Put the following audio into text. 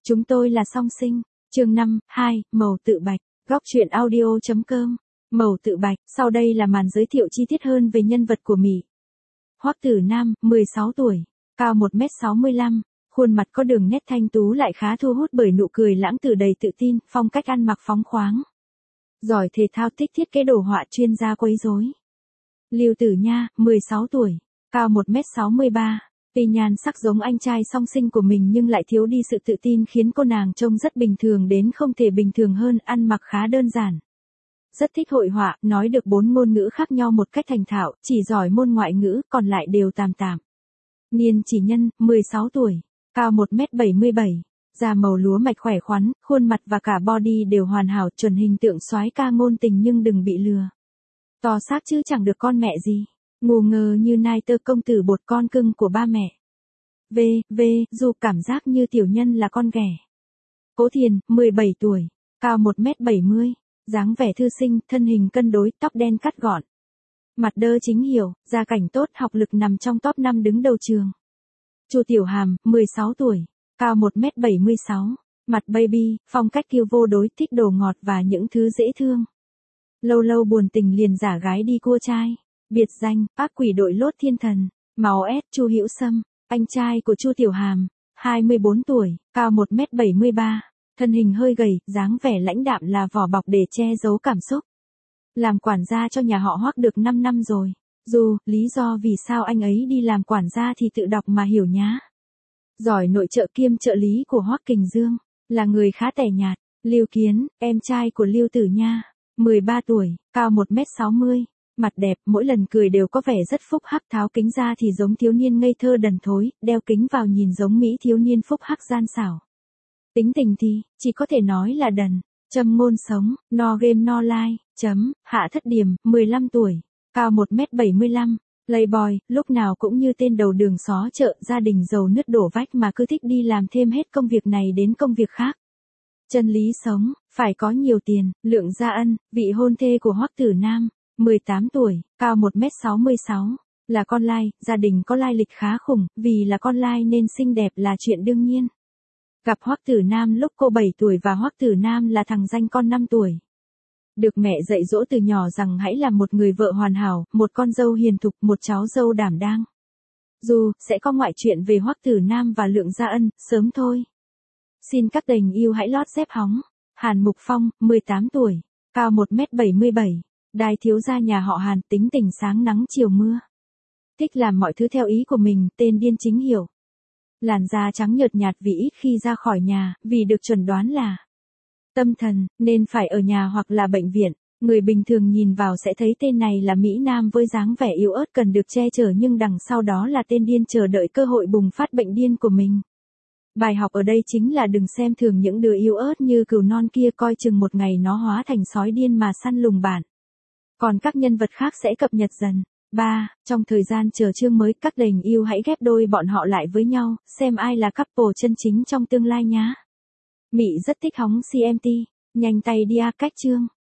Chúng tôi là song sinh. Chương 5, 2, màu tự bạch. Góc truyện audio.com. Màu tự bạch, sau đây là màn giới thiệu chi tiết hơn về nhân vật của Mỹ. Hoắc Tử Nam, 16 tuổi, cao 1m65, khuôn mặt có đường nét thanh tú lại khá thu hút bởi nụ cười lãng tử đầy tự tin, phong cách ăn mặc phóng khoáng. Giỏi thể thao, thích thiết kế đồ họa, chuyên gia quấy rối. Lưu Tử Nha, 16 tuổi, cao 1m63, tuy nhan sắc giống anh trai song sinh của mình nhưng lại thiếu đi sự tự tin khiến cô nàng trông rất bình thường đến không thể bình thường hơn, ăn mặc khá đơn giản. Rất thích hội họa, nói được 4 ngôn ngữ khác nhau một cách thành thạo, chỉ giỏi môn ngoại ngữ, còn lại đều tạm tạm. Niên Chỉ Nhân, 16 tuổi, cao 1m77, da màu lúa mạch khỏe khoắn, khuôn mặt và cả body đều hoàn hảo, chuẩn hình tượng soái ca ngôn tình nhưng đừng bị lừa. To xác chứ chẳng được con mẹ gì, ngu ngơ như nai tơ, công tử bột, con cưng của ba mẹ. Dù cảm giác như tiểu nhân là con ghẻ. Cố Thiền, 17 tuổi, cao 1m70, dáng vẻ thư sinh, thân hình cân đối, tóc đen cắt gọn. Mặt đơ chính hiểu, gia cảnh tốt, học lực nằm trong top 5 đứng đầu trường. Chu Tiểu Hàm, 16 tuổi, cao 1m76, mặt baby, phong cách kiêu vô đối, thích đồ ngọt và những thứ dễ thương. Lâu lâu buồn tình liền giả gái đi cua trai. Biệt danh, ác quỷ đội lốt thiên thần. Máu S, Chu Hữu Sâm, anh trai của Chu Tiểu Hàm, 24 tuổi, cao 1m73, thân hình hơi gầy, dáng vẻ lãnh đạm là vỏ bọc để che giấu cảm xúc. Làm quản gia cho nhà họ Hoắc được 5 năm rồi. Lý do vì sao anh ấy đi làm quản gia thì tự đọc mà hiểu nhá. Giỏi nội trợ kiêm trợ lý của Hoắc Kình Dương, là người khá tẻ nhạt. Lưu Kiến, em trai của Lưu Tử Nha, 13 tuổi, cao 1m60. Mặt đẹp, mỗi lần cười đều có vẻ rất phúc hắc, tháo kính ra thì giống thiếu niên ngây thơ đần thối, đeo kính vào nhìn giống mỹ thiếu niên phúc hắc gian xảo. Tính tình thì, chỉ có thể nói là đần. Châm ngôn sống, no game no life, Hạ Thất Điềm, 15 tuổi, cao 1m75, playboy, lúc nào cũng như tên đầu đường xó chợ, gia đình giàu nứt đổ vách mà cứ thích đi làm thêm hết công việc này đến công việc khác. Chân lý sống, phải có nhiều tiền. Lượng Gia Ân, vị hôn thê của Hoắc Tử Nam, 18 tuổi, cao 1m66, là con lai, gia đình có lai lịch khá khủng, vì là con lai nên xinh đẹp là chuyện đương nhiên. Gặp Hoắc Tử Nam lúc cô 7 tuổi và Hoắc Tử Nam là thằng danh con 5 tuổi. Được mẹ dạy dỗ từ nhỏ rằng hãy làm một người vợ hoàn hảo, một con dâu hiền thục, một cháu dâu đảm đang. Sẽ có ngoại truyện về Hoắc Tử Nam và Lượng Gia Ân, sớm thôi. Xin các đành yêu hãy lót dép hóng. Hàn Mục Phong, 18 tuổi, cao 1m77, đại thiếu gia nhà họ Hàn, tính tình sáng nắng chiều mưa. Thích làm mọi thứ theo ý của mình, tên điên chính hiểu. Làn da trắng nhợt nhạt vì ít khi ra khỏi nhà, vì được chẩn đoán là tâm thần, nên phải ở nhà hoặc là bệnh viện. Người bình thường nhìn vào sẽ thấy tên này là Mỹ Nam với dáng vẻ yếu ớt cần được che chở, nhưng đằng sau đó là tên điên chờ đợi cơ hội bùng phát bệnh điên của mình. Bài học ở đây chính là đừng xem thường những đứa yếu ớt như cừu non kia, coi chừng một ngày nó hóa thành sói điên mà săn lùng bạn. Còn các nhân vật khác sẽ cập nhật dần. Trong thời gian chờ chương mới, các đành yêu hãy ghép đôi bọn họ lại với nhau, xem ai là couple chân chính trong tương lai nhá. Mị rất thích hóng CMT, nhanh tay đi cách chương.